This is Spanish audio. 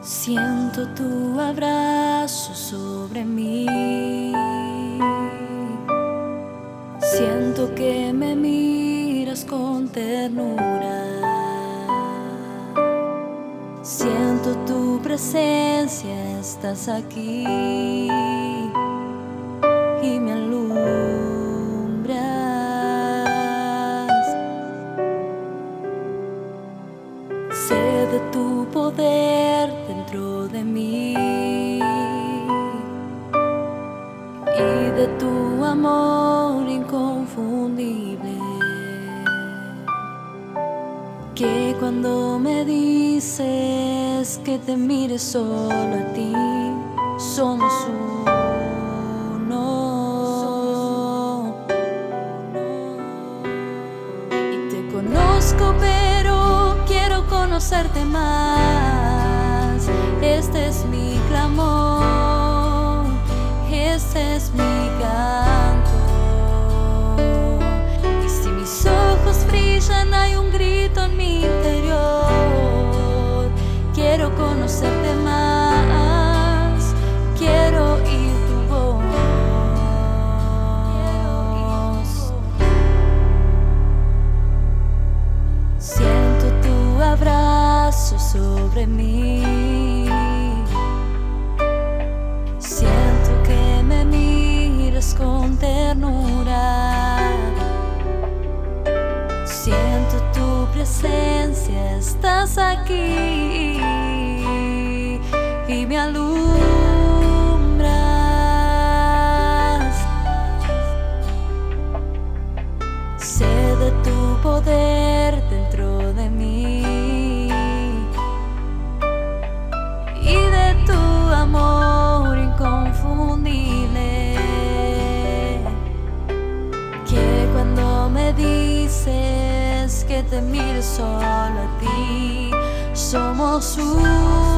Siento tu abrazo sobre mí. Siento que me miras con ternura. Siento tu presencia, estás aquí y me alumbras. Sé de tu poder dentro de mí y de tu amor inconfundible, que cuando me dices que te mire solo a ti, somos uno. Y te conozco, pero quiero conocerte más. Este es mi clamor, este es mi canto. Y si mis ojos brillan, hay un grito en mi interior. Quiero conocerte más, quiero oír tu voz. Siento tu abrazo sobre mí. Siento que me miras con ternura. Siento tu presencia, estás aquí y me alumbras. Sé de tu poder dentro de mí y de tu amor inconfundible, que cuando me dices que te mire solo a ti, somos uno.